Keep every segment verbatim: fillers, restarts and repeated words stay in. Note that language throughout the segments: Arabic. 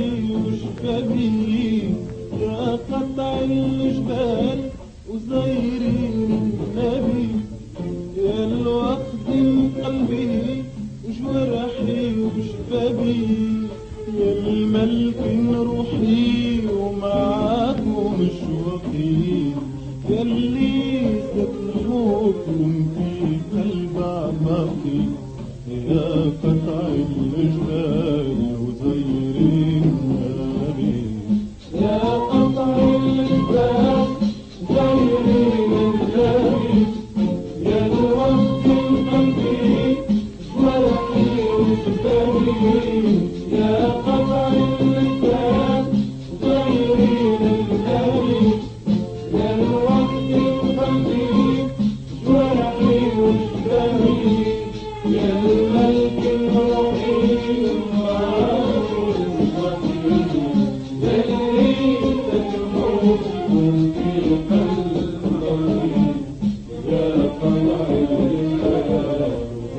وشبابي يا قطع الجبال وزايرين النبي يا الوقت من قلبي وجوارحي وشبابي يا الملك روحي ومعاكم شوقي يا اللي سكنوكم في قلب عمقي يا قطع الجبال وزايرين النبي يا قطع الجبال زايرين النبي يا الوقت من قلبي جوارحي وشبابي يا قطع الجبال زايرين النبي يا الوقت من قلبي جوارحي وشبابي يا الملك الروحي ومعاكم شوقي يا اللي تكرهكم في قلبي يا قطع الجبال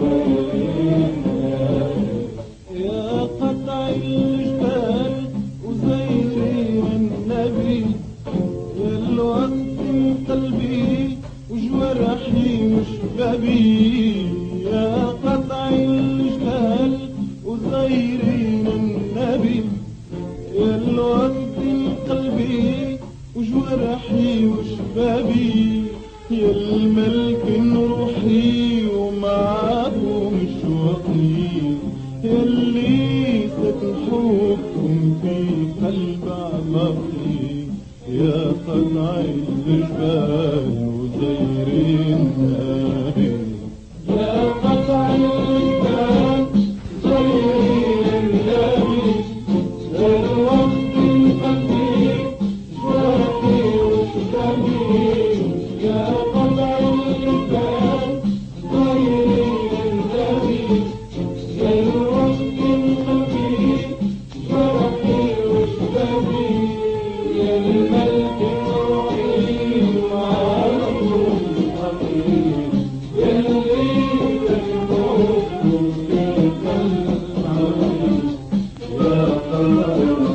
يا قطع الجبال وزايرين النبي يا الوقت من قلبي وجوارحي وشبابي يا قطع الجبال وزايرين النبي يا الوقت من قلبي وجوارحي وشبابي يا الملك روحي ومعاكم شوقي يا اللي سكن حبكم في قلب عمقي يا قطع الجبال وزايرين النبي يا قطع الجبال زايرين النبي يا الوقت من قلبي جوارحي وشبابي يا قطع الجبال زايرين النبي يا الوقت من قلبي جوارحي وشبابي يا الملك الروحي ومعاكم شوقي يا اللي تكرهكم في قلبي يا قطع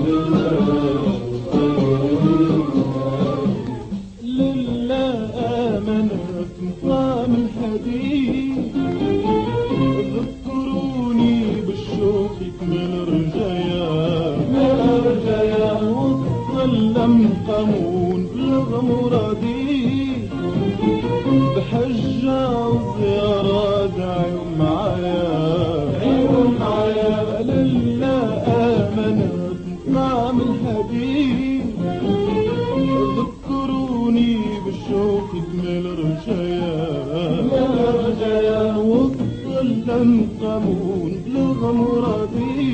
لله آمنت نظام الحديد ذكروني بالشوق من رجايا من رجايا وظلم قامون بالغمرة دي بحجة وزيارة دعيهم معايا دعيهم معايا لله آمنت نظام الحديد ذكروني بالشوق تمل رجايا تمل رجايا وظلم قامون بالغمرة دي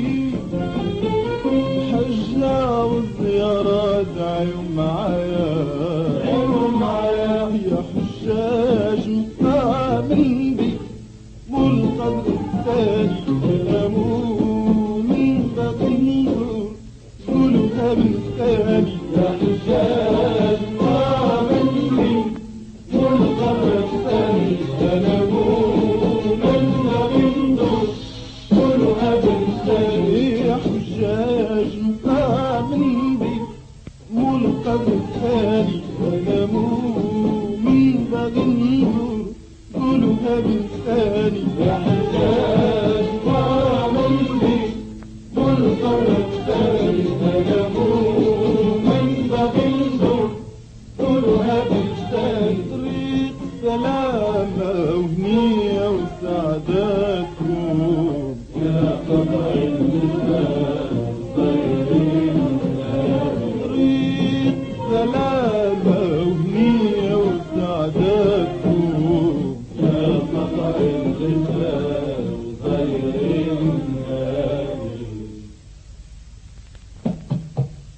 بحجة وزيارة دعيهم معايا دعيهم معايا يا حجاج مآمن بي والقدر الثاني كلامون باقي النور قولوها بالثاني يا حجاج مآمن بي والقدر الثاني كلامون باقي النور قولوها بالثاني يا حجاج مآمن بي والقدر الثاني كلامون باقي النور قولوها بالثاني يا حجاج مآمن بي والقدر الثاني كلامون باقي النور قولوها بالثاني طريق سلامة وهنية وسعادتكم يا قطع الجبال زايرين طريق سلامة وهنية وسعادتكم يا قطع الجبال زايرين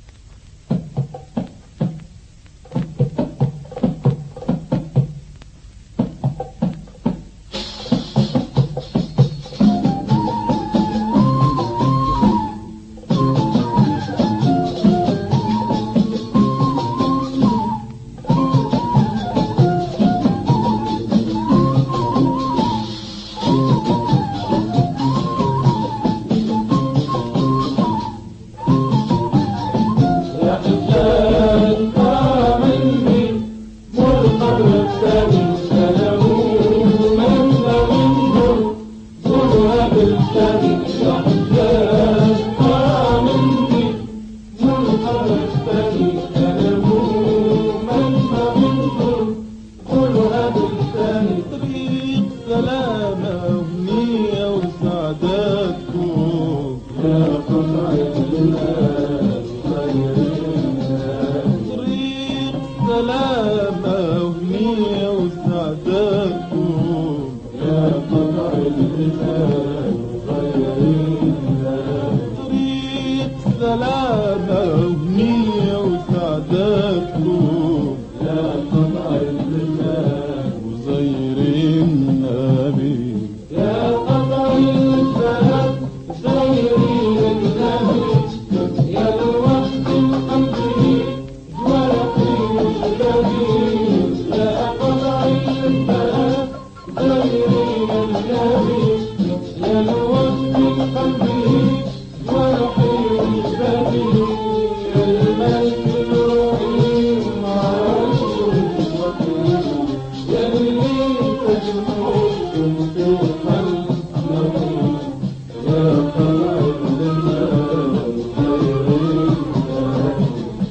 خرجتني ألموما فمنكم كلها بالثاني طريق سلامة أمنية وسعادتكم يا قطع الناس خير الناس طريق سلامة أمنية وسعادتكم يا قطع الناس خير الناس طريق سلامة أمنية وسعادتكم يا قطع الناس وزير النبي يا قطع الناس زير النبي يا الوقت القمري ورقي الجبين يا قطع الناس زير النبي يا الوقت القمري ورقي الجبين يا الملك الرحيم عرش وكيل يا اللي تجمعكم في الخلق نظيم يا خالق الناس خير الناس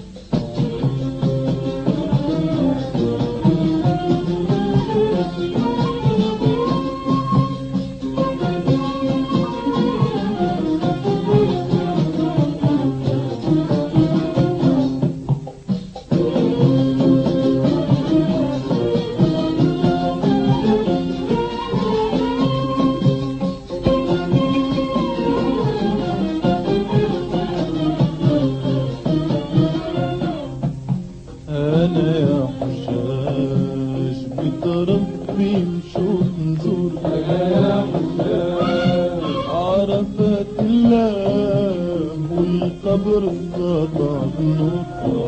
أنا يا حشاش بتربي نشوف نزور أنا يا حشاش عرفت الله والقبر سطع بنور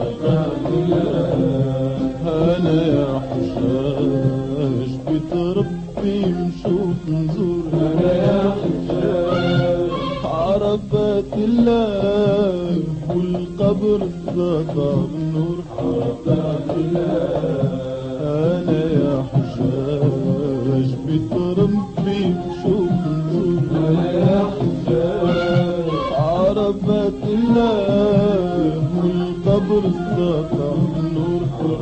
أنا يا حشاش بتربي نشوف نزور أنا يا حشاش عرفت الله والقبر سطع بنور أنا يا حجاج بتربي شوف نزور أنا يا حجاج عرفت الله والقبر سطع بنور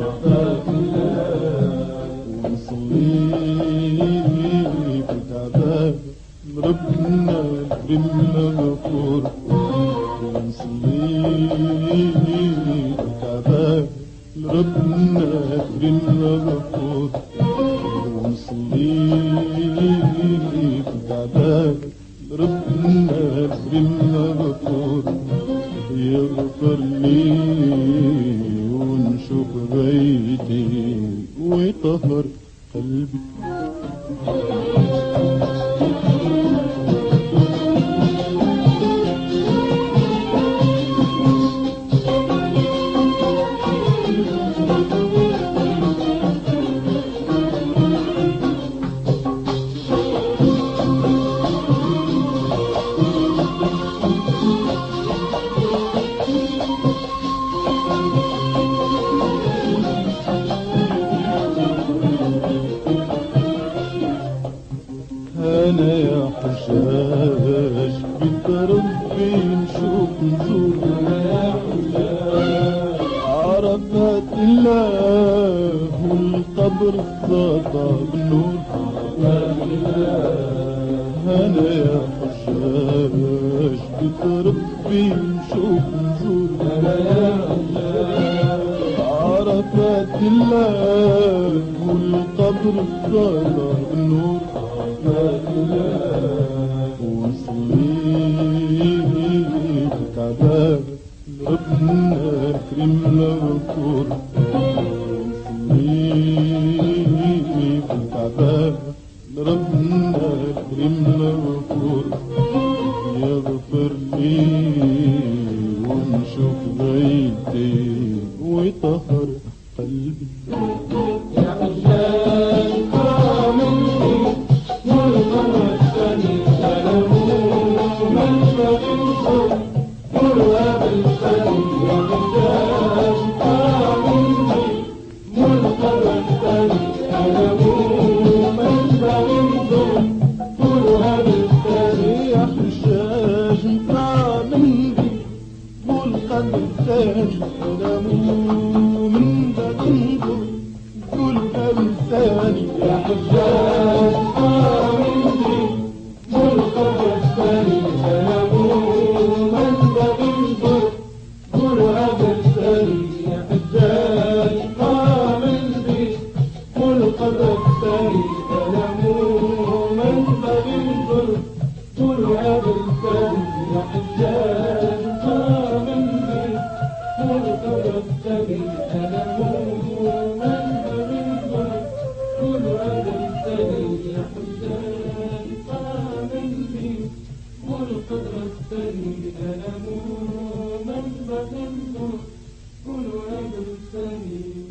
ونصلي بتعبان ربنا بالمغفور ونصلي بتعبان ربنا بالمغفور ونصلي بتعبان ربنا بالمغفور يغفر لي ونشوف بيتي ويطهر قلبي أنا يا حجاج بتربي نشوف نزور أنا يا حجاج عرفت الله والقبر سطع بنور أنا يا حجاج بتربي نشوف نزور أنا يا حجاج عرفت الله والقبر سطع بنور ونصلي بتعبان ربنا كريم مغفور ونصلي بتعبان ربنا كريم مغفور يغفر لي ونشوف بيتي ويطهر قلبي يا حجاج كرامتي والخرجتني ألموما فمنكم كلها بالثاني يا حجاج كرامتي والخرجتني ألموما فمنكم كلها بالثاني يا حجاج كرامتي والخرجتني الثاني كلامه من بتنظر قولها بالثاني يا حجاج آمنتي والقدر الثاني كلامه من بتنظر قولها بالثاني يا حجاج آمنتي والقدر الثاني كلامه من بتنظر قولها بالثاني يا حجاج آمنتي والقدر الثاني كلامه من بتنظر قولها بالثاني يا حجاج آمنتي والقدر الثاني كلامه من بتنظر قولها بالثاني